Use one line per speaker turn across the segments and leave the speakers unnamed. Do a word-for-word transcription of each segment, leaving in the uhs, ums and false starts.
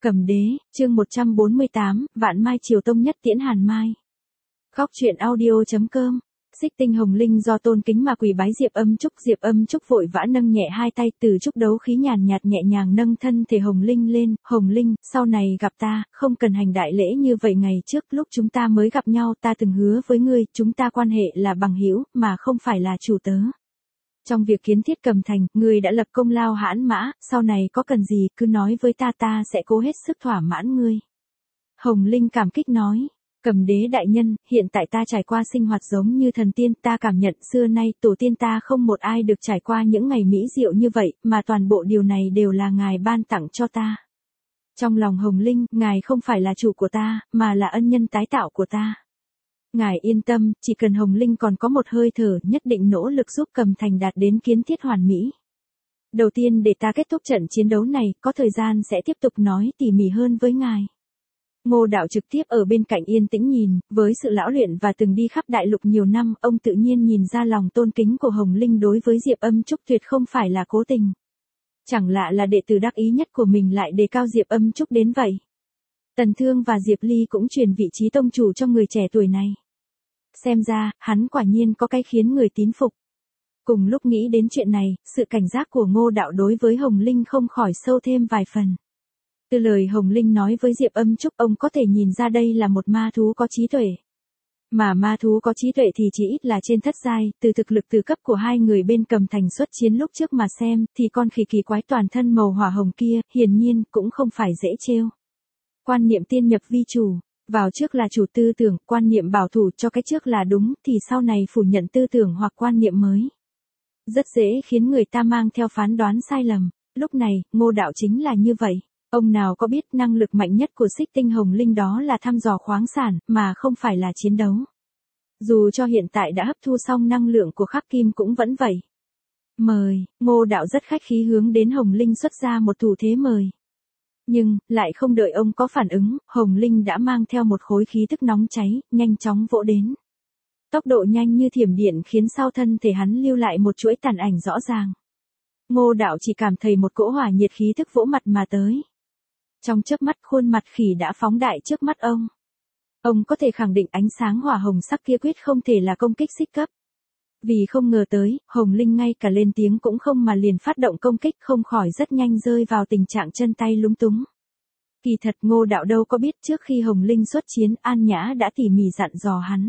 Cầm đế, chương một trăm bốn mươi tám, Vạn Mai Triều Tông nhất tiễn Hàn Mai. Góc truyện audio chấm com. Xích Tinh Hồng Linh do tôn kính mà quỳ bái Diệp Âm Trúc, Diệp Âm Trúc vội vã nâng nhẹ hai tay, từ trúc đấu khí nhàn nhạt nhẹ nhàng nâng thân thể Hồng Linh lên, "Hồng Linh, sau này gặp ta, không cần hành đại lễ như vậy, ngày trước lúc chúng ta mới gặp nhau, ta từng hứa với ngươi, chúng ta quan hệ là bằng hữu, mà không phải là chủ tớ. Trong việc kiến thiết Cầm Thành, ngươi đã lập công lao hãn mã, sau này có cần gì, cứ nói với ta, ta sẽ cố hết sức thỏa mãn ngươi." Hồng Linh cảm kích nói. "Cầm đế đại nhân, hiện tại ta trải qua sinh hoạt giống như thần tiên, ta cảm nhận xưa nay tổ tiên ta không một ai được trải qua những ngày mỹ diệu như vậy, mà toàn bộ điều này đều là ngài ban tặng cho ta. Trong lòng Hồng Linh, ngài không phải là chủ của ta, mà là ân nhân tái tạo của ta. Ngài yên tâm, chỉ cần Hồng Linh còn có một hơi thở, nhất định nỗ lực giúp Cầm Thành đạt đến kiến thiết hoàn mỹ. Đầu tiên để ta kết thúc trận chiến đấu này, có thời gian sẽ tiếp tục nói tỉ mỉ hơn với ngài." Ngô Đạo trực tiếp ở bên cạnh yên tĩnh nhìn, với sự lão luyện và từng đi khắp đại lục nhiều năm, ông tự nhiên nhìn ra lòng tôn kính của Hồng Linh đối với Diệp Âm Trúc tuyệt không phải là cố tình. Chẳng lạ là đệ tử đắc ý nhất của mình lại đề cao Diệp Âm Trúc đến vậy. Tần Thương và Diệp Ly cũng truyền vị trí tông chủ cho người trẻ tuổi này. Xem ra, hắn quả nhiên có cái khiến người tín phục. Cùng lúc nghĩ đến chuyện này, sự cảnh giác của Ngô Đạo đối với Hồng Linh không khỏi sâu thêm vài phần. Từ lời Hồng Linh nói với Diệp Âm Trúc, ông có thể nhìn ra đây là một ma thú có trí tuệ. Mà ma thú có trí tuệ thì chỉ ít là trên thất giai, từ thực lực từ cấp của hai người bên Cầm Thành xuất chiến lúc trước mà xem, thì con khỉ kỳ quái toàn thân màu hỏa hồng kia, hiển nhiên, cũng không phải dễ trêu. Quan niệm tiên nhập vi chủ, vào trước là chủ tư tưởng, quan niệm bảo thủ cho cái trước là đúng, thì sau này phủ nhận tư tưởng hoặc quan niệm mới. Rất dễ khiến người ta mang theo phán đoán sai lầm, lúc này, Ngô Đạo chính là như vậy. Ông nào có biết năng lực mạnh nhất của Xích Tinh Hồng Linh đó là thăm dò khoáng sản, mà không phải là chiến đấu. Dù cho hiện tại đã hấp thu xong năng lượng của Khắc Kim cũng vẫn vậy. "Mời." Ngô Đạo rất khách khí hướng đến Hồng Linh xuất ra một thủ thế mời. Nhưng, lại không đợi ông có phản ứng, Hồng Linh đã mang theo một khối khí tức nóng cháy, nhanh chóng vỗ đến. Tốc độ nhanh như thiểm điện khiến sau thân thể hắn lưu lại một chuỗi tàn ảnh rõ ràng. Ngô Đạo chỉ cảm thấy một cỗ hỏa nhiệt khí tức vỗ mặt mà tới. Trong chớp mắt khuôn mặt khỉ đã phóng đại trước mắt ông. Ông có thể khẳng định ánh sáng hỏa hồng sắc kia quyết không thể là công kích xích cấp. Vì không ngờ tới, Hồng Linh ngay cả lên tiếng cũng không mà liền phát động công kích, không khỏi rất nhanh rơi vào tình trạng chân tay lúng túng. Kỳ thật Ngô Đạo đâu có biết trước khi Hồng Linh xuất chiến, An Nhã đã tỉ mỉ dặn dò hắn.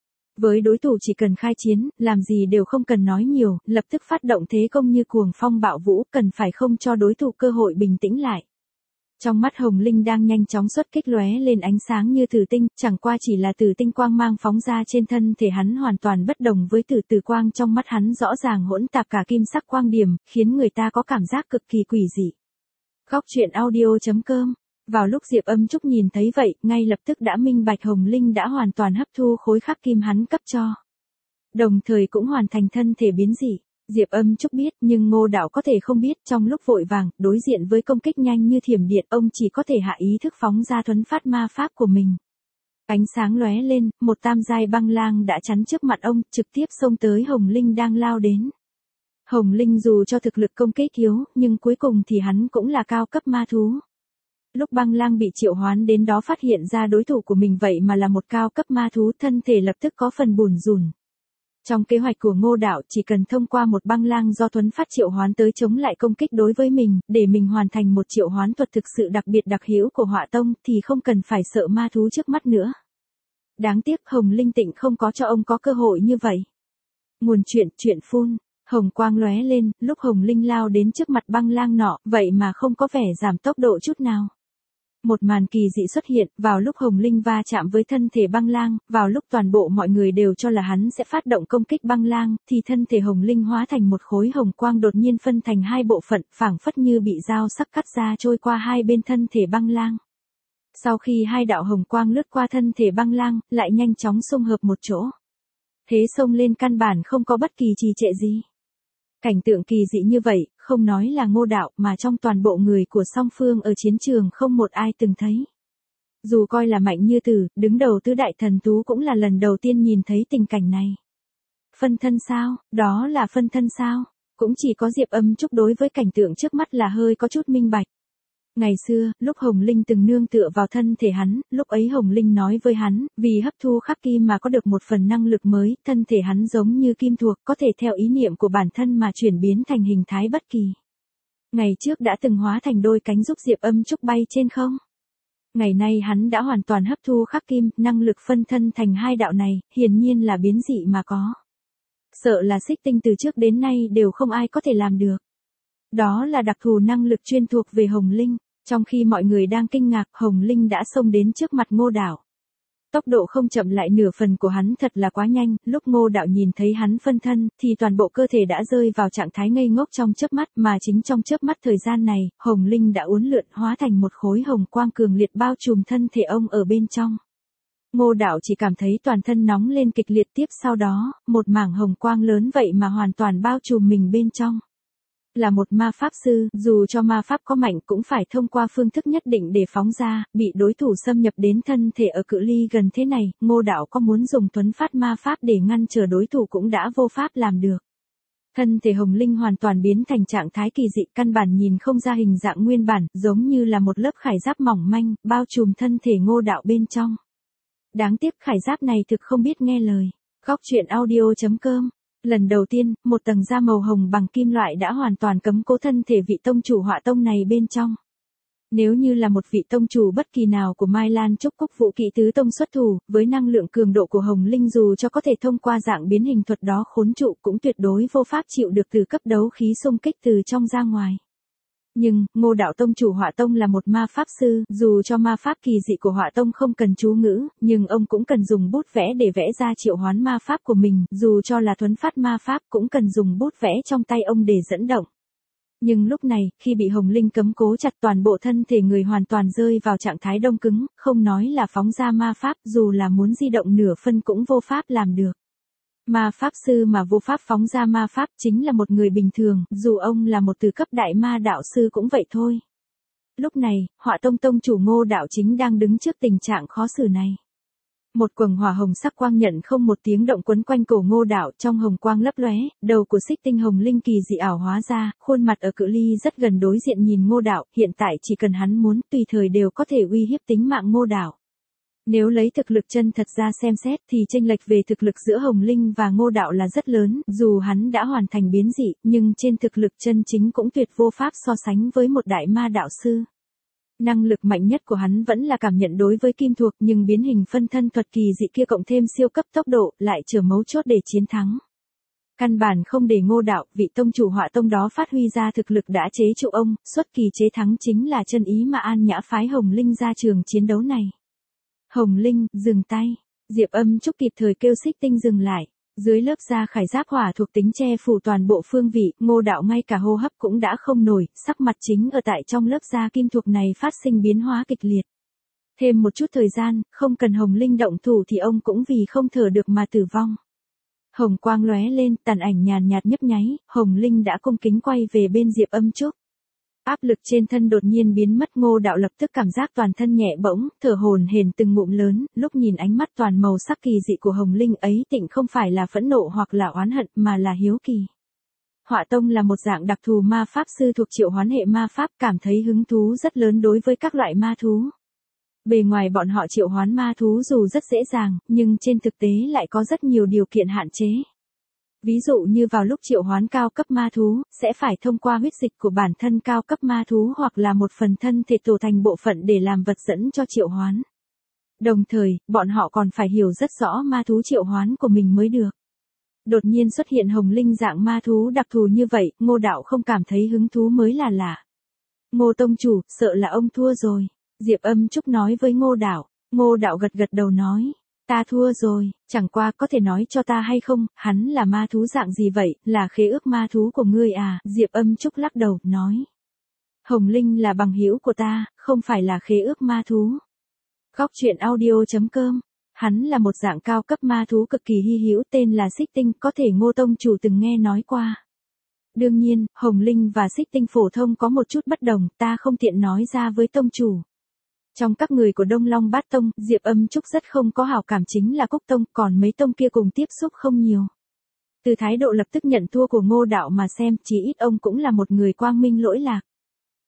Với đối thủ chỉ cần khai chiến, làm gì đều không cần nói nhiều, lập tức phát động thế công như cuồng phong bạo vũ, cần phải không cho đối thủ cơ hội bình tĩnh lại. Trong mắt Hồng Linh đang nhanh chóng xuất kích lóe lên ánh sáng như tử tinh, chẳng qua chỉ là tử tinh quang mang phóng ra trên thân thể hắn hoàn toàn bất đồng với tử tử quang trong mắt hắn rõ ràng hỗn tạp cả kim sắc quang điểm, khiến người ta có cảm giác cực kỳ quỷ dị. Góc truyện audio chấm com. Vào lúc Diệp Âm Trúc nhìn thấy vậy, ngay lập tức đã minh bạch Hồng Linh đã hoàn toàn hấp thu khối khắc kim hắn cấp cho. Đồng thời cũng hoàn thành thân thể biến dị. Diệp Âm Trúc biết, nhưng Ngô Đạo có thể không biết, trong lúc vội vàng, đối diện với công kích nhanh như thiểm điện, ông chỉ có thể hạ ý thức phóng ra thuấn phát ma pháp của mình. Ánh sáng lóe lên, một tam giai băng lang đã chắn trước mặt ông, trực tiếp xông tới Hồng Linh đang lao đến. Hồng Linh dù cho thực lực công kích thiếu, nhưng cuối cùng thì hắn cũng là cao cấp ma thú. Lúc băng lang bị triệu hoán đến đó phát hiện ra đối thủ của mình vậy mà là một cao cấp ma thú, thân thể lập tức có phần bủn rủn. Trong kế hoạch của Ngô Đạo, chỉ cần thông qua một băng lang do thuấn phát triệu hoán tới chống lại công kích đối với mình, để mình hoàn thành một triệu hoán thuật thực sự đặc biệt đặc hữu của Họa Tông, thì không cần phải sợ ma thú trước mắt nữa. Đáng tiếc Hồng Linh Tịnh không có cho ông có cơ hội như vậy. Nguồn chuyện, chuyện phun, hồng quang lóe lên, lúc Hồng Linh lao đến trước mặt băng lang nọ, vậy mà không có vẻ giảm tốc độ chút nào. Một màn kỳ dị xuất hiện, vào lúc Hồng Linh va chạm với thân thể băng lang, vào lúc toàn bộ mọi người đều cho là hắn sẽ phát động công kích băng lang, thì thân thể Hồng Linh hóa thành một khối hồng quang đột nhiên phân thành hai bộ phận, phảng phất như bị dao sắc cắt ra trôi qua hai bên thân thể băng lang. Sau khi hai đạo hồng quang lướt qua thân thể băng lang, lại nhanh chóng xung hợp một chỗ. Thế xông lên căn bản không có bất kỳ trì trệ gì. Cảnh tượng kỳ dị như vậy, không nói là Ngô Đạo mà trong toàn bộ người của song phương ở chiến trường không một ai từng thấy. Dù coi là Mạnh Như Tử, đứng đầu tứ đại thần thú cũng là lần đầu tiên nhìn thấy tình cảnh này. Phân thân sao, đó là phân thân sao, cũng chỉ có Diệp Âm Trúc đối với cảnh tượng trước mắt là hơi có chút minh bạch. Ngày xưa, lúc Hồng Linh từng nương tựa vào thân thể hắn, lúc ấy Hồng Linh nói với hắn, vì hấp thu khắc kim mà có được một phần năng lực mới, thân thể hắn giống như kim thuộc, có thể theo ý niệm của bản thân mà chuyển biến thành hình thái bất kỳ. Ngày trước đã từng hóa thành đôi cánh giúp Diệp Âm Trúc bay trên không. Ngày nay hắn đã hoàn toàn hấp thu khắc kim, năng lực phân thân thành hai đạo này, hiển nhiên là biến dị mà có. Sợ là Xích Tinh từ trước đến nay đều không ai có thể làm được. Đó là đặc thù năng lực chuyên thuộc về Hồng Linh. Trong khi mọi người đang kinh ngạc, Hồng Linh đã xông đến trước mặt Ngô Đạo. Tốc độ không chậm lại nửa phần của hắn thật là quá nhanh, lúc Ngô Đạo nhìn thấy hắn phân thân, thì toàn bộ cơ thể đã rơi vào trạng thái ngây ngốc trong chớp mắt, mà chính trong chớp mắt thời gian này, Hồng Linh đã uốn lượn hóa thành một khối hồng quang cường liệt bao trùm thân thể ông ở bên trong. Ngô Đạo chỉ cảm thấy toàn thân nóng lên kịch liệt, tiếp sau đó, một mảng hồng quang lớn vậy mà hoàn toàn bao trùm mình bên trong. Là một ma pháp sư, dù cho ma pháp có mạnh cũng phải thông qua phương thức nhất định để phóng ra, bị đối thủ xâm nhập đến thân thể ở cự ly gần thế này, Ngô Đạo có muốn dùng thuấn phát ma pháp để ngăn trở đối thủ cũng đã vô pháp làm được. Thân thể Hồng Linh hoàn toàn biến thành trạng thái kỳ dị, căn bản nhìn không ra hình dạng nguyên bản, giống như là một lớp khải giáp mỏng manh, bao trùm thân thể Ngô Đạo bên trong. Đáng tiếc khải giáp này thực không biết nghe lời. Góc truyện audio chấm com. Lần đầu tiên, một tầng da màu hồng bằng kim loại đã hoàn toàn cấm cố thân thể vị tông chủ Họa Tông này bên trong. Nếu như là một vị tông chủ bất kỳ nào của Mai Lan Trúc Cúc Vũ Kỵ Tứ Tông xuất thủ, với năng lượng cường độ của Hồng Linh dù cho có thể thông qua dạng biến hình thuật đó khốn trụ cũng tuyệt đối vô pháp chịu được từ cấp đấu khí xung kích từ trong ra ngoài. Nhưng, Ngô Đạo tông chủ Họa Tông là một ma pháp sư, dù cho ma pháp kỳ dị của Họa Tông không cần chú ngữ, nhưng ông cũng cần dùng bút vẽ để vẽ ra triệu hoán ma pháp của mình, dù cho là thuấn phát ma pháp cũng cần dùng bút vẽ trong tay ông để dẫn động. Nhưng lúc này, khi bị Hồng Linh cấm cố chặt, toàn bộ thân thể người hoàn toàn rơi vào trạng thái đông cứng, không nói là phóng ra ma pháp, dù là muốn di động nửa phân cũng vô pháp làm được. Ma pháp sư mà vô pháp phóng ra ma pháp chính là một người bình thường, dù ông là một từ cấp đại ma đạo sư cũng vậy thôi. Lúc này, Họa Tông tông chủ Ngô Đạo chính đang đứng trước tình trạng khó xử này. Một quầng hỏa hồng sắc quang nhận không một tiếng động quấn quanh cổ Ngô Đạo, trong hồng quang lấp lóe, đầu của Xích Tinh Hồng Linh kỳ dị ảo hóa ra, khuôn mặt ở cự ly rất gần đối diện nhìn Ngô Đạo, hiện tại chỉ cần hắn muốn, tùy thời đều có thể uy hiếp tính mạng Ngô Đạo. Nếu lấy thực lực chân thật ra xem xét thì chênh lệch về thực lực giữa Hồng Linh và Ngô Đạo là rất lớn, dù hắn đã hoàn thành biến dị, nhưng trên thực lực chân chính cũng tuyệt vô pháp so sánh với một đại ma đạo sư. Năng lực mạnh nhất của hắn vẫn là cảm nhận đối với kim thuộc, nhưng biến hình phân thân thuật kỳ dị kia cộng thêm siêu cấp tốc độ, lại trở mấu chốt để chiến thắng. Căn bản không để Ngô Đạo, vị tông chủ Họa Tông đó phát huy ra thực lực đã chế trụ ông, xuất kỳ chế thắng chính là chân ý mà An Nhã phái Hồng Linh ra trường chiến đấu này. Hồng Linh, dừng tay. Diệp Âm Trúc kịp thời kêu Xích Tinh dừng lại. Dưới lớp da khải giáp hỏa thuộc tính che phủ toàn bộ phương vị, Ngô Đạo ngay cả hô hấp cũng đã không nổi, sắc mặt chính ở tại trong lớp da kim thuộc này phát sinh biến hóa kịch liệt. Thêm một chút thời gian, không cần Hồng Linh động thủ thì ông cũng vì không thở được mà tử vong. Hồng quang lóe lên, tàn ảnh nhàn nhạt nhấp nháy, Hồng Linh đã cung kính quay về bên Diệp Âm Trúc. Áp lực trên thân đột nhiên biến mất, Ngô Đạo lập tức cảm giác toàn thân nhẹ bỗng, thở hổn hển từng ngụm lớn, lúc nhìn ánh mắt toàn màu sắc kỳ dị của Hồng Linh ấy tịnh không phải là phẫn nộ hoặc là oán hận mà là hiếu kỳ. Họa Tông là một dạng đặc thù ma pháp sư thuộc triệu hoán hệ ma pháp, cảm thấy hứng thú rất lớn đối với các loại ma thú. Bề ngoài bọn họ triệu hoán ma thú dù rất dễ dàng, nhưng trên thực tế lại có rất nhiều điều kiện hạn chế. Ví dụ như vào lúc triệu hoán cao cấp ma thú, sẽ phải thông qua huyết dịch của bản thân cao cấp ma thú hoặc là một phần thân thể tổ thành bộ phận để làm vật dẫn cho triệu hoán. Đồng thời, bọn họ còn phải hiểu rất rõ ma thú triệu hoán của mình mới được. Đột nhiên xuất hiện Hồng Linh dạng ma thú đặc thù như vậy, Ngô Đạo không cảm thấy hứng thú mới là lạ. Ngô tông chủ, sợ là ông thua rồi. Diệp Âm Trúc nói với Ngô Đạo. Ngô Đạo gật gật đầu nói. Ta thua rồi, chẳng qua có thể nói cho ta hay không, hắn là ma thú dạng gì vậy, là khế ước ma thú của ngươi à, Diệp Âm Trúc lắc đầu, nói. Hồng Linh là bằng hữu của ta, không phải là khế ước ma thú. Góc truyện audio chấm com. Hắn là một dạng cao cấp ma thú cực kỳ hy hữu tên là Xích Tinh, có thể Ngô tông chủ từng nghe nói qua. Đương nhiên, Hồng Linh và Xích Tinh phổ thông có một chút bất đồng, ta không tiện nói ra với tông chủ. Trong các người của Đông Long Bát Tông, Diệp Âm Trúc rất không có hảo cảm chính là Cúc Tông, còn mấy tông kia cùng tiếp xúc không nhiều. Từ thái độ lập tức nhận thua của Ngô Đạo mà xem, chỉ ít ông cũng là một người quang minh lỗi lạc.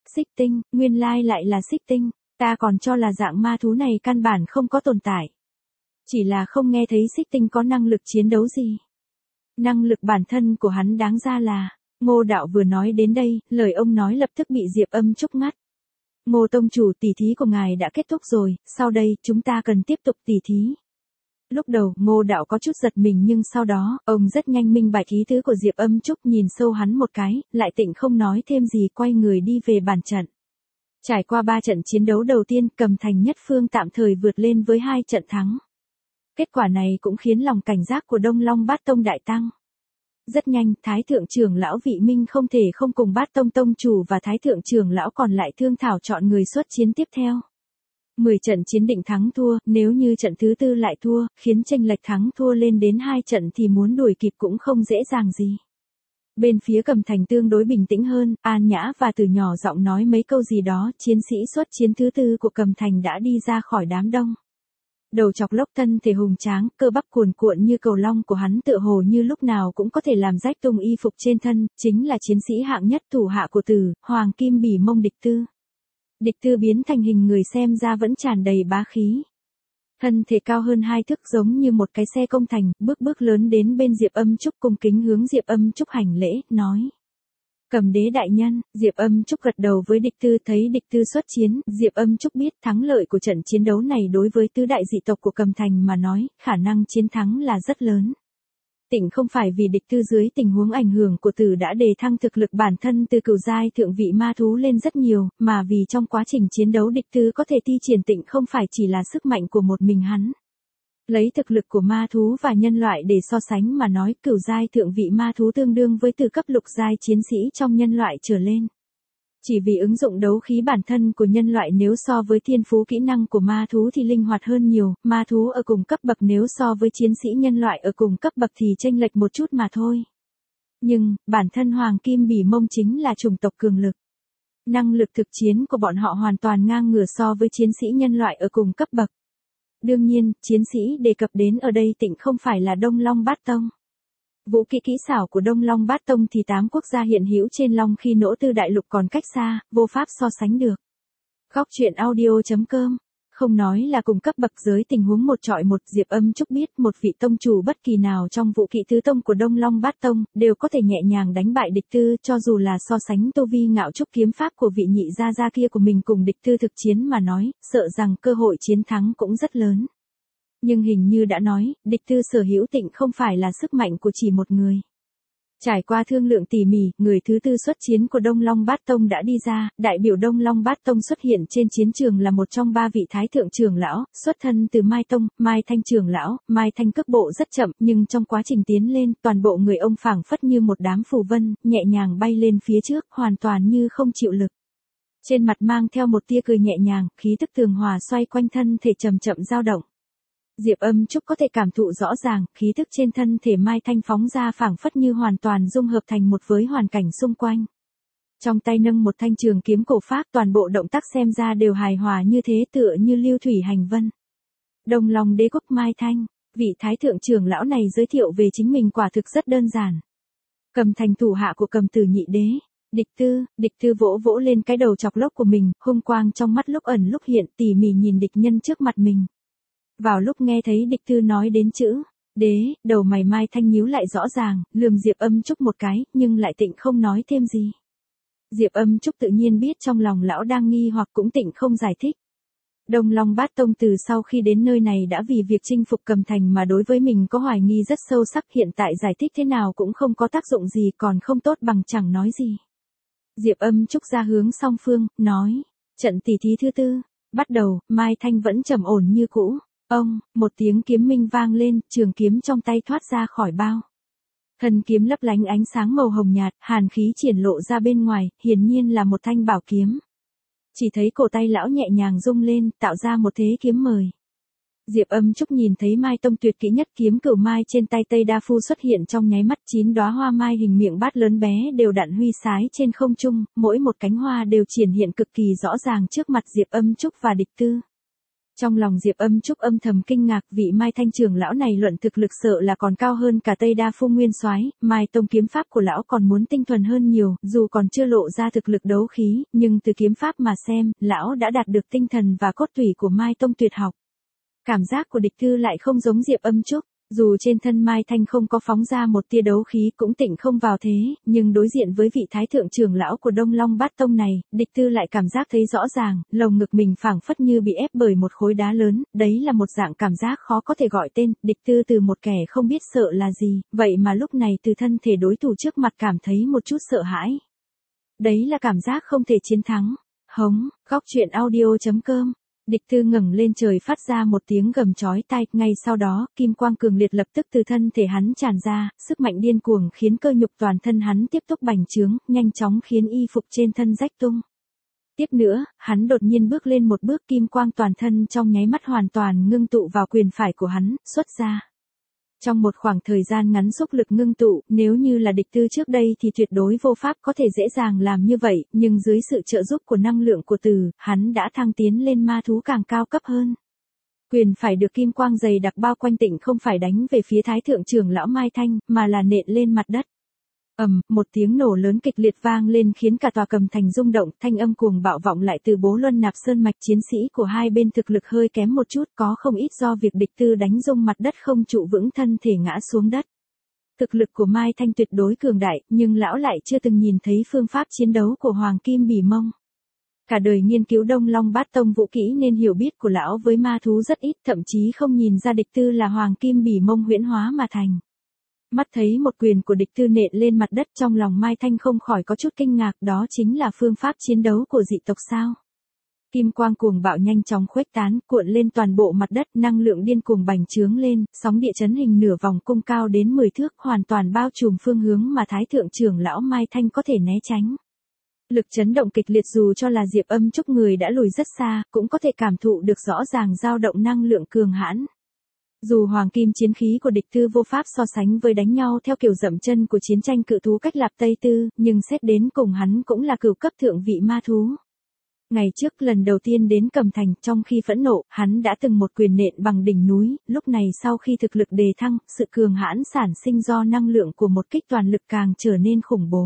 Xích tinh, nguyên lai lại là xích tinh, ta còn cho là dạng ma thú này căn bản không có tồn tại. Chỉ là không nghe thấy xích tinh có năng lực chiến đấu gì. Năng lực bản thân của hắn đáng ra là, Ngô đạo vừa nói đến đây, lời ông nói lập tức bị Diệp Âm Trúc ngắt. Ngô tông chủ, tỉ thí của ngài đã kết thúc rồi, sau đây chúng ta cần tiếp tục tỉ thí. Lúc đầu, Ngô đạo có chút giật mình nhưng sau đó, ông rất nhanh minh bạch ý tứ của Diệp Âm Trúc, nhìn sâu hắn một cái, lại tịnh không nói thêm gì, quay người đi về bàn trận. Trải qua ba trận chiến đấu đầu tiên, Cầm Thành Nhất Phương tạm thời vượt lên với hai trận thắng. Kết quả này cũng khiến lòng cảnh giác của Đông Long Bát Tông đại tăng. Rất nhanh, Thái Thượng trưởng lão Vị Minh không thể không cùng Bát Tông Tông chủ và Thái Thượng trưởng lão còn lại thương thảo chọn người xuất chiến tiếp theo. mười trận chiến định thắng thua, nếu như trận thứ tư lại thua, khiến chênh lệch thắng thua lên đến hai trận thì muốn đuổi kịp cũng không dễ dàng gì. Bên phía Cầm Thành tương đối bình tĩnh hơn, An Nhã và Từ nhỏ giọng nói mấy câu gì đó, chiến sĩ xuất chiến thứ tư của Cầm Thành đã đi ra khỏi đám đông. Đầu chọc lốc, thân thể hùng tráng, cơ bắp cuồn cuộn như cầu long của hắn tựa hồ như lúc nào cũng có thể làm rách tung y phục trên thân, chính là chiến sĩ hạng nhất thủ hạ của Từ, Hoàng Kim Bỉ Mông Địch Tư. Địch Tư biến thành hình người xem ra vẫn tràn đầy bá khí. Thân thể cao hơn hai thước giống như một cái xe công thành, bước bước lớn đến bên Diệp Âm Trúc cung kính hướng Diệp Âm Trúc hành lễ, nói. Cầm đế đại nhân, Diệp Âm Trúc gật đầu với Địch Tư, thấy Địch Tư xuất chiến, Diệp Âm Trúc biết thắng lợi của trận chiến đấu này đối với tứ đại dị tộc của Cầm Thành mà nói, khả năng chiến thắng là rất lớn. Tịnh không phải vì Địch Tư dưới tình huống ảnh hưởng của Từ đã đề thăng thực lực bản thân từ cửu giai thượng vị ma thú lên rất nhiều, mà vì trong quá trình chiến đấu Địch Tư có thể thi triển tịnh không phải chỉ là sức mạnh của một mình hắn. Lấy thực lực của ma thú và nhân loại để so sánh mà nói, cửu giai thượng vị ma thú tương đương với từ cấp lục giai chiến sĩ trong nhân loại trở lên. Chỉ vì ứng dụng đấu khí bản thân của nhân loại nếu so với thiên phú kỹ năng của ma thú thì linh hoạt hơn nhiều, ma thú ở cùng cấp bậc nếu so với chiến sĩ nhân loại ở cùng cấp bậc thì chênh lệch một chút mà thôi. Nhưng, bản thân Hoàng Kim Bỉ Mông chính là chủng tộc cường lực. Năng lực thực chiến của bọn họ hoàn toàn ngang ngửa so với chiến sĩ nhân loại ở cùng cấp bậc. Đương nhiên, chiến sĩ đề cập đến ở đây tịnh không phải là Đông Long Bát Tông. Vũ kỹ kỹ xảo của Đông Long Bát Tông thì tám quốc gia hiện hữu trên Long Khi Nỗ Tư đại lục còn cách xa, vô pháp so sánh được. Góc truyện audio chấm com. Không nói là cùng cấp bậc giới tình huống một trọi một, Diệp Âm Trúc biết một vị tông chủ bất kỳ nào trong vũ kỹ tứ tông của Đông Long Bát Tông, đều có thể nhẹ nhàng đánh bại Địch Tư, cho dù là so sánh tu vi ngạo trúc kiếm pháp của vị nhị gia gia kia của mình cùng Địch Tư thực chiến mà nói, sợ rằng cơ hội chiến thắng cũng rất lớn. Nhưng hình như đã nói, Địch Tư sở hữu tịnh không phải là sức mạnh của chỉ một người. Trải qua thương lượng tỉ mỉ, người thứ tư xuất chiến của Đông Long Bát Tông đã đi ra, đại biểu Đông Long Bát Tông xuất hiện trên chiến trường là một trong ba vị thái thượng trưởng lão, xuất thân từ Mai Tông, Mai Thanh trưởng lão. Mai Thanh cước bộ rất chậm, nhưng trong quá trình tiến lên, toàn bộ người ông phảng phất như một đám phù vân, nhẹ nhàng bay lên phía trước, hoàn toàn như không chịu lực. Trên mặt mang theo một tia cười nhẹ nhàng, khí tức tường hòa xoay quanh thân thể chậm chậm dao động. Diệp Âm Trúc có thể cảm thụ rõ ràng, khí tức trên thân thể Mai Thanh phóng ra phảng phất như hoàn toàn dung hợp thành một với hoàn cảnh xung quanh. Trong tay nâng một thanh trường kiếm cổ pháp, toàn bộ động tác xem ra đều hài hòa như thế, tựa như lưu thủy hành vân. Đông Long Đế quốc Mai Thanh, vị thái thượng trưởng lão này giới thiệu về chính mình quả thực rất đơn giản. Cầm Thành thủ hạ của Cầm Tử nhị đế. Địch Tư, Địch Tư vỗ vỗ lên cái đầu chọc lốc của mình, hung quang trong mắt lúc ẩn lúc hiện, tỉ mỉ nhìn địch nhân trước mặt mình. Vào lúc nghe thấy Địch Tư nói đến chữ đế, đầu mày Mai Thanh nhíu lại rõ ràng, lườm Diệp Âm Trúc một cái, nhưng lại tịnh không nói thêm gì. Diệp Âm Trúc tự nhiên biết trong lòng lão đang nghi hoặc cũng tịnh không giải thích. Đông Long Bát Tông từ sau khi đến nơi này đã vì việc chinh phục Cầm Thành mà đối với mình có hoài nghi rất sâu sắc, hiện tại giải thích thế nào cũng không có tác dụng gì, còn không tốt bằng chẳng nói gì. Diệp Âm Trúc ra hướng song phương, nói, trận tỷ thí thứ tư, bắt đầu. Mai Thanh vẫn trầm ổn như cũ. Ông, một tiếng kiếm minh vang lên, trường kiếm trong tay thoát ra khỏi bao. Thân kiếm lấp lánh ánh sáng màu hồng nhạt, hàn khí triển lộ ra bên ngoài, hiển nhiên là một thanh bảo kiếm. Chỉ thấy cổ tay lão nhẹ nhàng rung lên, tạo ra một thế kiếm mời. Diệp Âm Trúc nhìn thấy Mai Tông tuyệt kỹ nhất kiếm cửu mai trên tay Tây Đa Phu xuất hiện trong nháy mắt, chín đóa hoa mai hình miệng bát lớn bé đều đặn huy sái trên không trung, mỗi một cánh hoa đều triển hiện cực kỳ rõ ràng trước mặt Diệp Âm Trúc và Địch Tư. Trong lòng Diệp Âm Trúc âm thầm kinh ngạc, vị Mai Thanh trưởng lão này luận thực lực sợ là còn cao hơn cả Tây Đa Phu Nguyên Soái, Mai Tông kiếm pháp của lão còn muốn tinh thuần hơn nhiều, dù còn chưa lộ ra thực lực đấu khí, nhưng từ kiếm pháp mà xem, lão đã đạt được tinh thần và cốt tủy của Mai Tông tuyệt học. Cảm giác của địch thư lại không giống Diệp Âm Trúc. Dù trên thân Mai Thanh không có phóng ra một tia đấu khí cũng tịnh không vào thế, nhưng đối diện với vị thái thượng trưởng lão của Đông Long Bát Tông này, địch tư lại cảm giác thấy rõ ràng, lồng ngực mình phảng phất như bị ép bởi một khối đá lớn, đấy là một dạng cảm giác khó có thể gọi tên, địch tư từ một kẻ không biết sợ là gì, vậy mà lúc này từ thân thể đối thủ trước mặt cảm thấy một chút sợ hãi. Đấy là cảm giác không thể chiến thắng. Hống, góc truyện audio.com. Địch tư ngẩng lên trời phát ra một tiếng gầm chói tai, ngay sau đó, kim quang cường liệt lập tức từ thân thể hắn tràn ra, sức mạnh điên cuồng khiến cơ nhục toàn thân hắn tiếp tục bành trướng, nhanh chóng khiến y phục trên thân rách tung. Tiếp nữa, hắn đột nhiên bước lên một bước, kim quang toàn thân trong nháy mắt hoàn toàn ngưng tụ vào quyền phải của hắn, xuất ra. Trong một khoảng thời gian ngắn xúc lực ngưng tụ, nếu như là địch tư trước đây thì tuyệt đối vô pháp có thể dễ dàng làm như vậy, nhưng dưới sự trợ giúp của năng lượng của từ, hắn đã thăng tiến lên ma thú càng cao cấp hơn. Quyền phải được kim quang dày đặc bao quanh tịnh không phải đánh về phía thái thượng trưởng lão Mai Thanh, mà là nện lên mặt đất. Ầm, một tiếng nổ lớn kịch liệt vang lên khiến cả tòa cầm thành rung động, thanh âm cuồng bạo vọng lại từ Bố Luân Nạp Sơn mạch, chiến sĩ của hai bên thực lực hơi kém một chút, có không ít do việc địch tư đánh rung mặt đất không trụ vững thân thể ngã xuống đất. Thực lực của Mai Thanh tuyệt đối cường đại, nhưng lão lại chưa từng nhìn thấy phương pháp chiến đấu của Hoàng Kim Bỉ Mông. Cả đời nghiên cứu Đông Long Bát Tông vũ kỹ nên hiểu biết của lão với ma thú rất ít, thậm chí không nhìn ra địch tư là Hoàng Kim Bỉ Mông huyễn hóa mà thành. Mắt thấy một quyền của địch tư nện lên mặt đất, trong lòng Mai Thanh không khỏi có chút kinh ngạc, đó chính là phương pháp chiến đấu của dị tộc sao. Kim quang cuồng bạo nhanh chóng khuếch tán, cuộn lên toàn bộ mặt đất, năng lượng điên cuồng bành trướng lên, sóng địa chấn hình nửa vòng cung cao đến mười thước, hoàn toàn bao trùm phương hướng mà thái thượng trưởng lão Mai Thanh có thể né tránh. Lực chấn động kịch liệt, dù cho là Diệp Âm Trúc người đã lùi rất xa, cũng có thể cảm thụ được rõ ràng dao động năng lượng cường hãn. Dù hoàng kim chiến khí của địch tư vô pháp so sánh với đánh nhau theo kiểu dậm chân của chiến tranh cự thú cách Lạp Tây Tư, nhưng xét đến cùng hắn cũng là cửu cấp thượng vị ma thú. Ngày trước lần đầu tiên đến Cầm Thành, trong khi phẫn nộ, hắn đã từng một quyền nện bằng đỉnh núi, lúc này sau khi thực lực đề thăng, sự cường hãn sản sinh do năng lượng của một kích toàn lực càng trở nên khủng bố.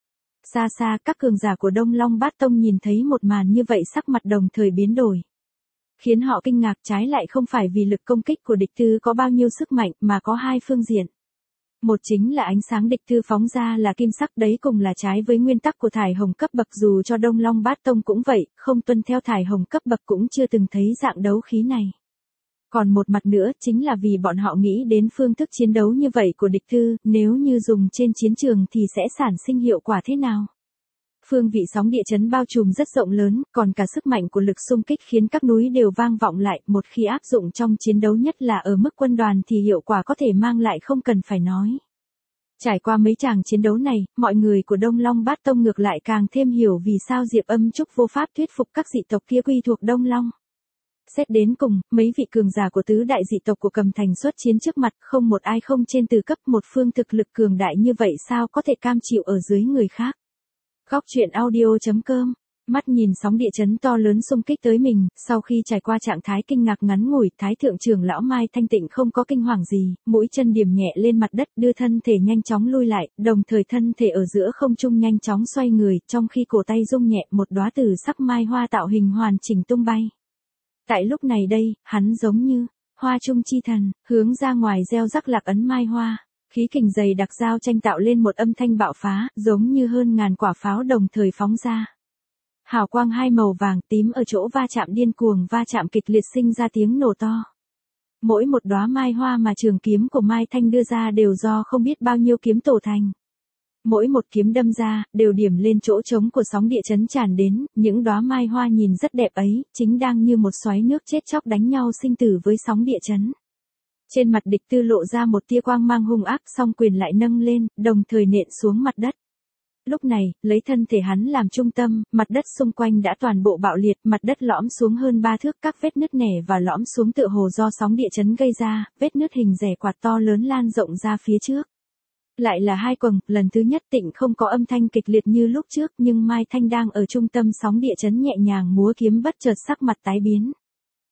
Xa xa, các cường giả của Đông Long Bát Tông nhìn thấy một màn như vậy sắc mặt đồng thời biến đổi. Khiến họ kinh ngạc, trái lại không phải vì lực công kích của địch tư có bao nhiêu sức mạnh, mà có hai phương diện. Một chính là ánh sáng địch tư phóng ra là kim sắc, đấy cùng là trái với nguyên tắc của thải hồng cấp bậc, dù cho Đông Long Bát Tông cũng vậy, không tuân theo thải hồng cấp bậc cũng chưa từng thấy dạng đấu khí này. Còn một mặt nữa chính là vì bọn họ nghĩ đến phương thức chiến đấu như vậy của địch tư, nếu như dùng trên chiến trường thì sẽ sản sinh hiệu quả thế nào. Phương vị sóng địa chấn bao trùm rất rộng lớn, còn cả sức mạnh của lực xung kích khiến các núi đều vang vọng lại, một khi áp dụng trong chiến đấu nhất là ở mức quân đoàn thì hiệu quả có thể mang lại không cần phải nói. Trải qua mấy tràng chiến đấu này, mọi người của Đông Long Bát Tông ngược lại càng thêm hiểu vì sao Diệp Âm Trúc vô pháp thuyết phục các dị tộc kia quy thuộc Đông Long. Xét đến cùng, mấy vị cường giả của tứ đại dị tộc của Cầm Thành xuất chiến trước mặt, không một ai không trên từ cấp, một phương thực lực cường đại như vậy sao có thể cam chịu ở dưới người khác. Góc truyện audio.com. Mắt nhìn sóng địa chấn to lớn xung kích tới mình, sau khi trải qua trạng thái kinh ngạc ngắn ngủi, thái thượng trưởng lão Mai Thanh Tịnh không có kinh hoàng gì, mũi chân điểm nhẹ lên mặt đất, đưa thân thể nhanh chóng lui lại, đồng thời thân thể ở giữa không trung nhanh chóng xoay người, trong khi cổ tay rung nhẹ, một đóa từ sắc mai hoa tạo hình hoàn chỉnh tung bay. Tại lúc này đây, hắn giống như hoa trung chi thần, hướng ra ngoài gieo rắc lạc ấn mai hoa. Khí kình dày đặc giao tranh tạo lên một âm thanh bạo phá, giống như hơn ngàn quả pháo đồng thời phóng ra. Hào quang hai màu vàng tím ở chỗ va chạm điên cuồng va chạm kịch liệt sinh ra tiếng nổ to. Mỗi một đóa mai hoa mà trường kiếm của Mai Thanh đưa ra đều do không biết bao nhiêu kiếm tổ thành. Mỗi một kiếm đâm ra, đều điểm lên chỗ trống của sóng địa chấn tràn đến, những đóa mai hoa nhìn rất đẹp ấy, chính đang như một xoáy nước chết chóc đánh nhau sinh tử với sóng địa chấn. Trên mặt địch tư lộ ra một tia quang mang hung ác, song quyền lại nâng lên, đồng thời nện xuống mặt đất. Lúc này, lấy thân thể hắn làm trung tâm, mặt đất xung quanh đã toàn bộ bạo liệt, mặt đất lõm xuống hơn ba thước, các vết nứt nẻ và lõm xuống tựa hồ do sóng địa chấn gây ra, vết nứt hình rẻ quạt to lớn lan rộng ra phía trước. Lại là hai quầng, lần thứ nhất Tịnh không có âm thanh kịch liệt như lúc trước, nhưng Mai Thanh đang ở trung tâm sóng địa chấn nhẹ nhàng múa kiếm bất chợt sắc mặt tái biến.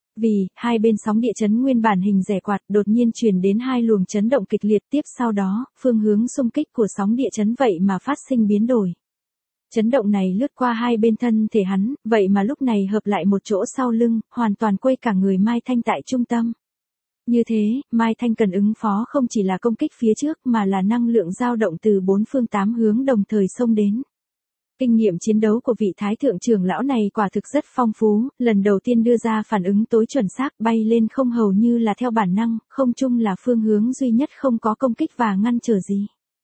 Vì, hai bên sóng địa chấn nguyên bản hình rẻ quạt đột nhiên truyền đến hai luồng chấn động kịch liệt tiếp sau đó, phương hướng xung kích của sóng địa chấn vậy mà phát sinh biến đổi. Chấn động này lướt qua hai bên thân thể hắn, vậy mà lúc này hợp lại một chỗ sau lưng, hoàn toàn quây cả người Mai Thanh tại trung tâm. Như thế, Mai Thanh cần ứng phó không chỉ là công kích phía trước mà là năng lượng dao động từ bốn phương tám hướng đồng thời xông đến. Kinh nghiệm chiến đấu của vị thái thượng trưởng lão này quả thực rất phong phú, lần đầu tiên đưa ra phản ứng tối chuẩn xác bay lên không hầu như là theo bản năng, không chung là phương hướng duy nhất không có công kích và ngăn trở gì.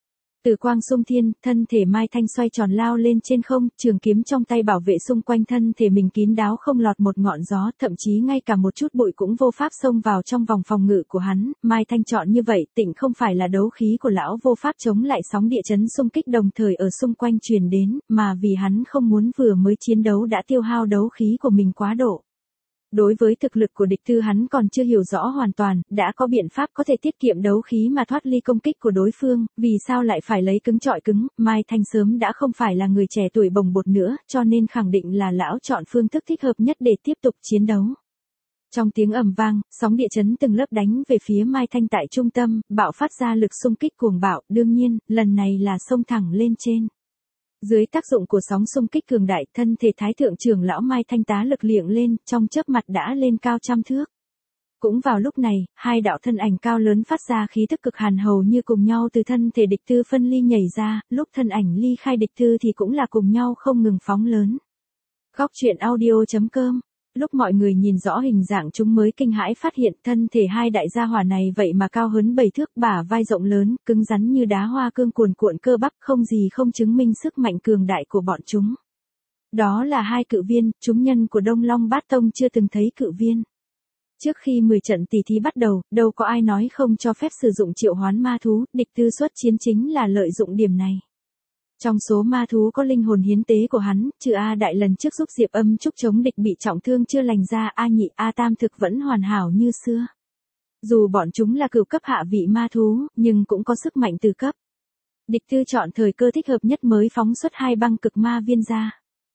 Từ quang xung thiên, thân thể Mai Thanh xoay tròn lao lên trên không, trường kiếm trong tay bảo vệ xung quanh thân thể mình kín đáo không lọt một ngọn gió, thậm chí ngay cả một chút bụi cũng vô pháp xông vào trong vòng phòng ngự của hắn. Mai Thanh chọn như vậy, tịnh không phải là đấu khí của lão vô pháp chống lại sóng địa chấn xung kích đồng thời ở xung quanh truyền đến, mà vì hắn không muốn vừa mới chiến đấu đã tiêu hao đấu khí của mình quá độ. Đối với thực lực của địch tư hắn còn chưa hiểu rõ hoàn toàn, đã có biện pháp có thể tiết kiệm đấu khí mà thoát ly công kích của đối phương, vì sao lại phải lấy cứng trọi cứng, Mai Thanh sớm đã không phải là người trẻ tuổi bồng bột nữa, cho nên khẳng định là lão chọn phương thức thích hợp nhất để tiếp tục chiến đấu. Trong tiếng ầm vang, sóng địa chấn từng lớp đánh về phía Mai Thanh tại trung tâm, bạo phát ra lực xung kích cuồng bạo, đương nhiên, lần này là xông thẳng lên trên. Dưới tác dụng của sóng xung kích cường đại, thân thể thái thượng trưởng lão Mai Thanh tá lực liệng lên, trong chớp mặt đã lên cao trăm thước. Cũng vào lúc này, hai đạo thân ảnh cao lớn phát ra khí tức cực hàn hầu như cùng nhau từ thân thể địch tư phân ly nhảy ra, lúc thân ảnh ly khai địch tư thì cũng là cùng nhau không ngừng phóng lớn. Góc truyện audio chấm com. Lúc mọi người nhìn rõ hình dạng chúng mới kinh hãi phát hiện thân thể hai đại gia hỏa này vậy mà cao hơn bảy thước, bả vai rộng lớn, cứng rắn như đá hoa cương cuồn cuộn cơ bắp, không gì không chứng minh sức mạnh cường đại của bọn chúng. Đó là hai cự viên, chúng nhân của Đông Long Bát Tông chưa từng thấy cự viên. Trước khi mười trận tỷ thí bắt đầu, đâu có ai nói không cho phép sử dụng triệu hoán ma thú, địch tư xuất chiến chính là lợi dụng điểm này. Trong số ma thú có linh hồn hiến tế của hắn, trừ A Đại lần trước giúp Diệp Âm Trúc chống địch bị trọng thương chưa lành ra, A Nhị, A Tam thực vẫn hoàn hảo như xưa. Dù bọn chúng là cửu cấp hạ vị ma thú, nhưng cũng có sức mạnh từ cấp. Địch tư chọn thời cơ thích hợp nhất mới phóng xuất hai băng cực ma viên ra.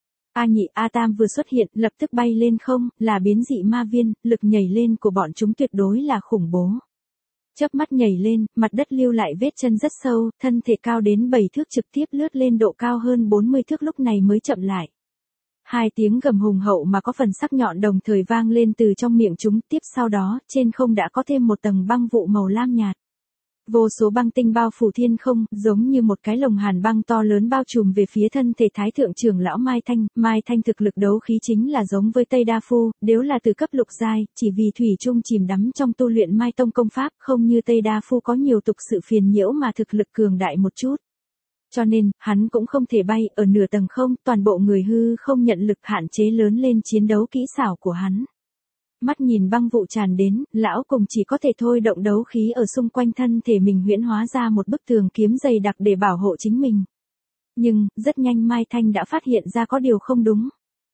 A Nhị, A Tam vừa xuất hiện, lập tức bay lên không, là biến dị ma viên, lực nhảy lên của bọn chúng tuyệt đối là khủng bố. Chớp mắt nhảy lên, mặt đất lưu lại vết chân rất sâu, thân thể cao đến bảy thước trực tiếp lướt lên độ cao hơn bốn mươi thước lúc này mới chậm lại. Hai tiếng gầm hùng hậu mà có phần sắc nhọn đồng thời vang lên từ trong miệng chúng, tiếp sau đó, trên không đã có thêm một tầng băng vụ màu lam nhạt. Vô số băng tinh bao phủ thiên không, giống như một cái lồng hàn băng to lớn bao trùm về phía thân thể thái thượng trưởng lão Mai Thanh. Mai Thanh thực lực đấu khí chính là giống với Tây Đa Phu, nếu là từ cấp lục giai, chỉ vì thủy chung chìm đắm trong tu luyện Mai Tông công pháp, không như Tây Đa Phu có nhiều tục sự phiền nhiễu mà thực lực cường đại một chút. Cho nên, hắn cũng không thể bay ở nửa tầng không, toàn bộ người hư không nhận lực hạn chế lớn lên chiến đấu kỹ xảo của hắn. Mắt nhìn băng vụ tràn đến, lão cùng chỉ có thể thôi động đấu khí ở xung quanh thân thể mình huyễn hóa ra một bức tường kiếm dày đặc để bảo hộ chính mình. Nhưng, rất nhanh Mai Thanh đã phát hiện ra có điều không đúng.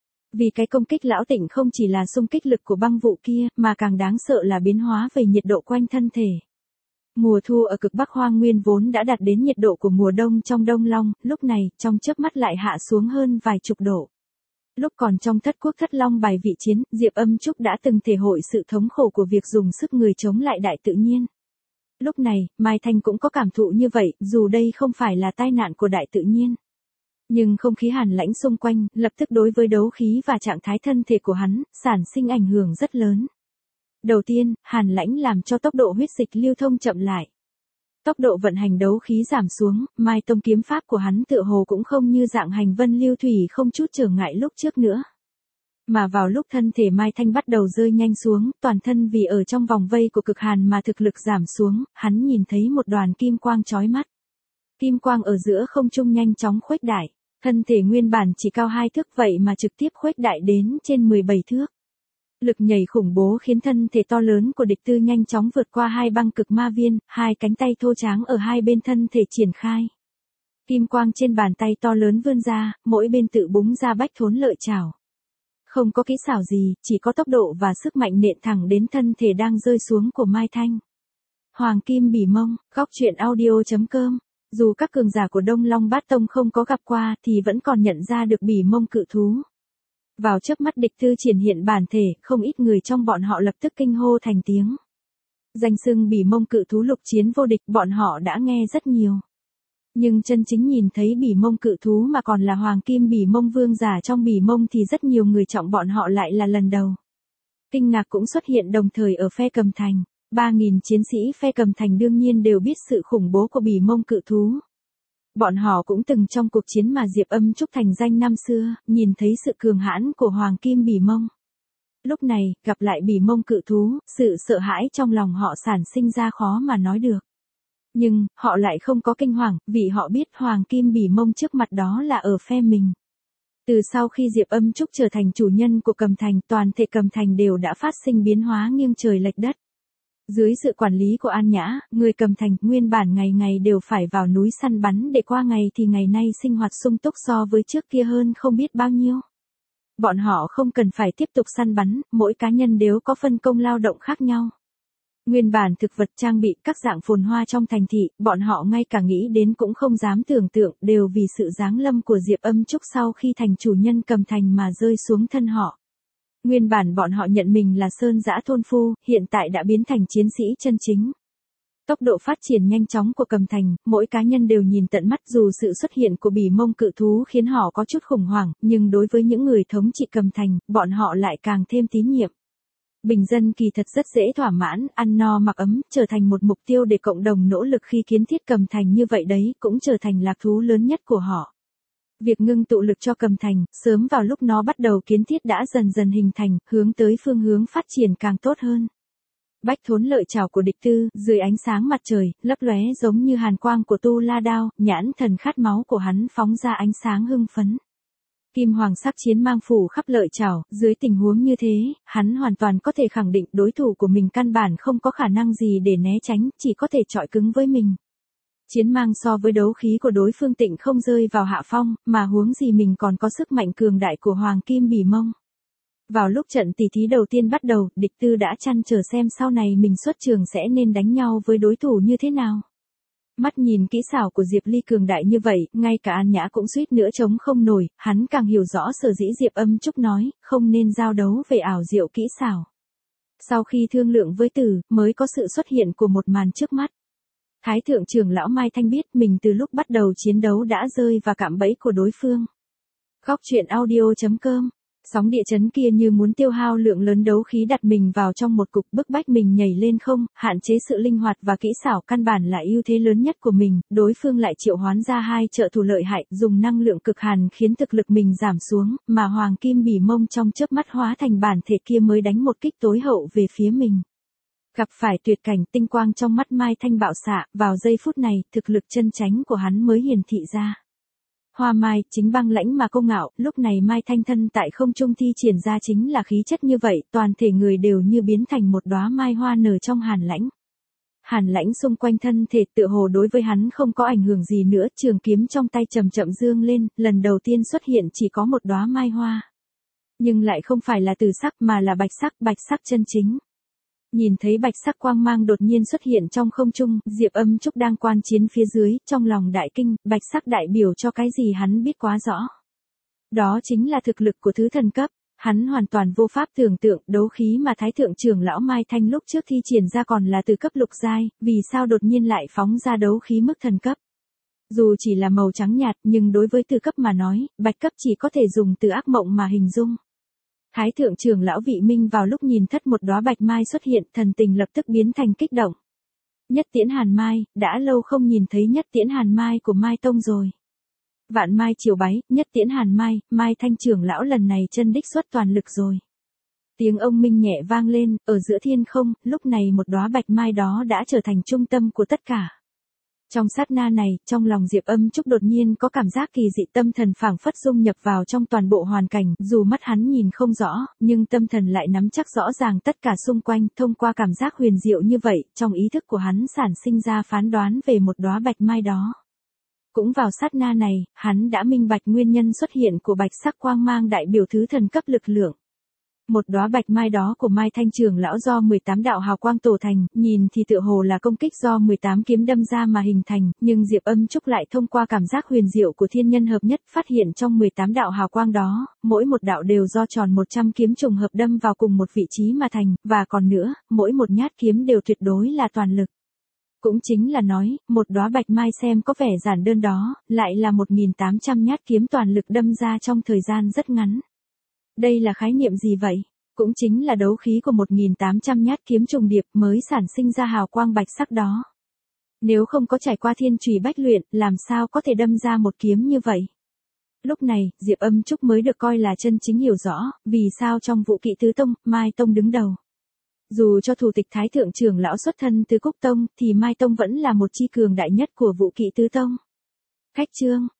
Vì cái công kích lão tỉnh không chỉ là xung kích lực của băng vụ kia, mà càng đáng sợ là biến hóa về nhiệt độ quanh thân thể. Mùa thu ở cực Bắc Hoang Nguyên vốn đã đạt đến nhiệt độ của mùa đông trong Đông Long, lúc này, trong chớp mắt lại hạ xuống hơn vài chục độ. Lúc còn trong thất quốc thất long bài vị chiến, Diệp Âm Trúc đã từng thể hội sự thống khổ của việc dùng sức người chống lại đại tự nhiên. Lúc này, Mai Thanh cũng có cảm thụ như vậy, dù đây không phải là tai nạn của đại tự nhiên. Nhưng không khí hàn lãnh xung quanh, lập tức đối với đấu khí và trạng thái thân thể của hắn, sản sinh ảnh hưởng rất lớn. Đầu tiên, hàn lãnh làm cho tốc độ huyết dịch lưu thông chậm lại. Tốc độ vận hành đấu khí giảm xuống, Mai Tông kiếm pháp của hắn tựa hồ cũng không như dạng hành vân lưu thủy không chút trở ngại lúc trước nữa. Mà vào lúc thân thể Mai Thanh bắt đầu rơi nhanh xuống, toàn thân vì ở trong vòng vây của cực hàn mà thực lực giảm xuống, hắn nhìn thấy một đoàn kim quang chói mắt. Kim quang ở giữa không trung nhanh chóng khuếch đại, thân thể nguyên bản chỉ cao hai thước vậy mà trực tiếp khuếch đại đến trên mười bảy thước. Lực nhảy khủng bố khiến thân thể to lớn của địch tư nhanh chóng vượt qua hai băng cực ma viên, hai cánh tay thô tráng ở hai bên thân thể triển khai. Kim quang trên bàn tay to lớn vươn ra, mỗi bên tự búng ra bách thốn lợi chảo. Không có kỹ xảo gì, chỉ có tốc độ và sức mạnh nện thẳng đến thân thể đang rơi xuống của Mai Thanh. Hoàng Kim Bỉ Mông, góc truyện audio chấm com. Dù các cường giả của Đông Long Bát Tông không có gặp qua thì vẫn còn nhận ra được Bỉ Mông cự thú. Vào chớp mắt địch tư triển hiện bản thể, không ít người trong bọn họ lập tức kinh hô thành tiếng. Danh xưng bỉ mông cự thú lục chiến vô địch bọn họ đã nghe rất nhiều. Nhưng chân chính nhìn thấy bỉ mông cự thú mà còn là hoàng kim bỉ mông vương giả trong bỉ mông thì rất nhiều người trọng bọn họ lại là lần đầu. Kinh ngạc cũng xuất hiện đồng thời ở phe Cầm Thành. ba nghìn chiến sĩ phe Cầm Thành đương nhiên đều biết sự khủng bố của bỉ mông cự thú. Bọn họ cũng từng trong cuộc chiến mà Diệp Âm Trúc thành danh năm xưa, nhìn thấy sự cường hãn của hoàng kim bỉ mông. Lúc này, gặp lại bỉ mông cự thú, sự sợ hãi trong lòng họ sản sinh ra khó mà nói được. Nhưng, họ lại không có kinh hoàng, vì họ biết hoàng kim bỉ mông trước mặt đó là ở phe mình. Từ sau khi Diệp Âm Trúc trở thành chủ nhân của Cầm Thành, toàn thể Cầm Thành đều đã phát sinh biến hóa nghiêng trời lệch đất. Dưới sự quản lý của An Nhã, người Cầm Thành nguyên bản ngày ngày đều phải vào núi săn bắn để qua ngày thì ngày nay sinh hoạt sung túc so với trước kia hơn không biết bao nhiêu. Bọn họ không cần phải tiếp tục săn bắn, mỗi cá nhân đều có phân công lao động khác nhau. Nguyên bản thực vật trang bị các dạng phồn hoa trong thành thị, bọn họ ngay cả nghĩ đến cũng không dám tưởng tượng, đều vì sự giáng lâm của Diệp Âm Trúc sau khi thành chủ nhân Cầm Thành mà rơi xuống thân họ. Nguyên bản bọn họ nhận mình là sơn dã thôn phu, hiện tại đã biến thành chiến sĩ chân chính. Tốc độ phát triển nhanh chóng của Cầm Thành, mỗi cá nhân đều nhìn tận mắt dù sự xuất hiện của bỉ mông cự thú khiến họ có chút khủng hoảng, nhưng đối với những người thống trị Cầm Thành, bọn họ lại càng thêm tín nhiệm. Bình dân kỳ thật rất dễ thỏa mãn, ăn no mặc ấm, trở thành một mục tiêu để cộng đồng nỗ lực khi kiến thiết Cầm Thành như vậy đấy, cũng trở thành lạc thú lớn nhất của họ. Việc ngưng tụ lực cho Cầm Thành, sớm vào lúc nó bắt đầu kiến thiết đã dần dần hình thành, hướng tới phương hướng phát triển càng tốt hơn. Bách thốn lợi trảo của địch tư, dưới ánh sáng mặt trời, lấp lóe giống như hàn quang của tu la đao, nhãn thần khát máu của hắn phóng ra ánh sáng hưng phấn. Kim hoàng sắc chiến mang phủ khắp lợi trảo, dưới tình huống như thế, hắn hoàn toàn có thể khẳng định đối thủ của mình căn bản không có khả năng gì để né tránh, chỉ có thể chọi cứng với mình. Chiến mang so với đấu khí của đối phương tịnh không rơi vào hạ phong, mà huống gì mình còn có sức mạnh cường đại của hoàng kim bỉ mông. Vào lúc trận tỷ thí đầu tiên bắt đầu, địch tư đã chăn trở xem sau này mình xuất trường sẽ nên đánh nhau với đối thủ như thế nào. Mắt nhìn kỹ xảo của Diệp Ly cường đại như vậy, ngay cả An Nhã cũng suýt nữa chống không nổi, hắn càng hiểu rõ sở dĩ Diệp Âm Trúc nói, không nên giao đấu về ảo diệu kỹ xảo. Sau khi thương lượng với Tử, mới có sự xuất hiện của một màn trước mắt. Thái thượng trưởng lão Mai Thanh biết mình từ lúc bắt đầu chiến đấu đã rơi vào cạm bẫy của đối phương. Góc truyện audio chấm com. Sóng địa chấn kia như muốn tiêu hao lượng lớn đấu khí đặt mình vào trong một cục, bức bách mình nhảy lên không, hạn chế sự linh hoạt và kỹ xảo căn bản là ưu thế lớn nhất của mình, đối phương lại triệu hoán ra hai trợ thủ lợi hại, dùng năng lượng cực hàn khiến thực lực mình giảm xuống, mà hoàng kim bỉ mông trong chớp mắt hóa thành bản thể kia mới đánh một kích tối hậu về phía mình. Gặp phải tuyệt cảnh, tinh quang trong mắt Mai Thanh bạo xạ, vào giây phút này, thực lực chân chánh của hắn mới hiển thị ra. Hoa Mai, chính băng lãnh mà công ngạo, lúc này Mai Thanh thân tại không trung thi triển ra chính là khí chất như vậy, toàn thể người đều như biến thành một đóa mai hoa nở trong hàn lãnh. Hàn lãnh xung quanh thân thể tựa hồ đối với hắn không có ảnh hưởng gì nữa, trường kiếm trong tay chậm chậm dương lên, lần đầu tiên xuất hiện chỉ có một đóa mai hoa. Nhưng lại không phải là từ sắc mà là bạch sắc, bạch sắc chân chính. Nhìn thấy bạch sắc quang mang đột nhiên xuất hiện trong không trung, Diệp Âm Trúc đang quan chiến phía dưới, trong lòng đại kinh, bạch sắc đại biểu cho cái gì hắn biết quá rõ. Đó chính là thực lực của thứ thần cấp, hắn hoàn toàn vô pháp tưởng tượng đấu khí mà Thái thượng trưởng lão Mai Thanh lúc trước thi triển ra còn là từ cấp lục giai, vì sao đột nhiên lại phóng ra đấu khí mức thần cấp. Dù chỉ là màu trắng nhạt nhưng đối với từ cấp mà nói, bạch cấp chỉ có thể dùng từ ác mộng mà hình dung. Thái thượng trưởng lão Vị Minh vào lúc nhìn thất một đóa bạch mai xuất hiện, thần tình lập tức biến thành kích động. Nhất tiễn hàn mai, đã lâu không nhìn thấy nhất tiễn hàn mai của Mai Tông rồi. Vạn mai triều bái, nhất tiễn hàn mai, Mai Thanh trưởng lão lần này chân đích xuất toàn lực rồi. Tiếng ông minh nhẹ vang lên, ở giữa thiên không, lúc này một đóa bạch mai đó đã trở thành trung tâm của tất cả. Trong sát na này, trong lòng Diệp Âm Trúc đột nhiên có cảm giác kỳ dị, tâm thần phảng phất dung nhập vào trong toàn bộ hoàn cảnh, dù mắt hắn nhìn không rõ, nhưng tâm thần lại nắm chắc rõ ràng tất cả xung quanh, thông qua cảm giác huyền diệu như vậy, trong ý thức của hắn sản sinh ra phán đoán về một đóa bạch mai đó. Cũng vào sát na này, hắn đã minh bạch nguyên nhân xuất hiện của bạch sắc quang mang đại biểu thứ thần cấp lực lượng. Một đóa bạch mai đó của Mai Thanh trưởng lão do mười tám đạo hào quang tổ thành, nhìn thì tựa hồ là công kích do mười tám kiếm đâm ra mà hình thành, nhưng Diệp Âm Trúc lại thông qua cảm giác huyền diệu của thiên nhân hợp nhất phát hiện trong mười tám đạo hào quang đó, mỗi một đạo đều do tròn một trăm kiếm trùng hợp đâm vào cùng một vị trí mà thành, và còn nữa, mỗi một nhát kiếm đều tuyệt đối là toàn lực. Cũng chính là nói, một đóa bạch mai xem có vẻ giản đơn đó, lại là một nghìn tám trăm nhát kiếm toàn lực đâm ra trong thời gian rất ngắn. Đây là khái niệm gì vậy? Cũng chính là đấu khí của một nghìn tám trăm nhát kiếm trùng điệp mới sản sinh ra hào quang bạch sắc đó. Nếu không có trải qua thiên trùy bách luyện, làm sao có thể đâm ra một kiếm như vậy? Lúc này, Diệp Âm Trúc mới được coi là chân chính hiểu rõ, vì sao trong Vũ Kỵ Tứ Tông, Mai Tông đứng đầu. Dù cho thủ tịch Thái Thượng trưởng lão xuất thân từ Cúc Tông, thì Mai Tông vẫn là một chi cường đại nhất của Vũ Kỵ Tứ Tông. Khách chương.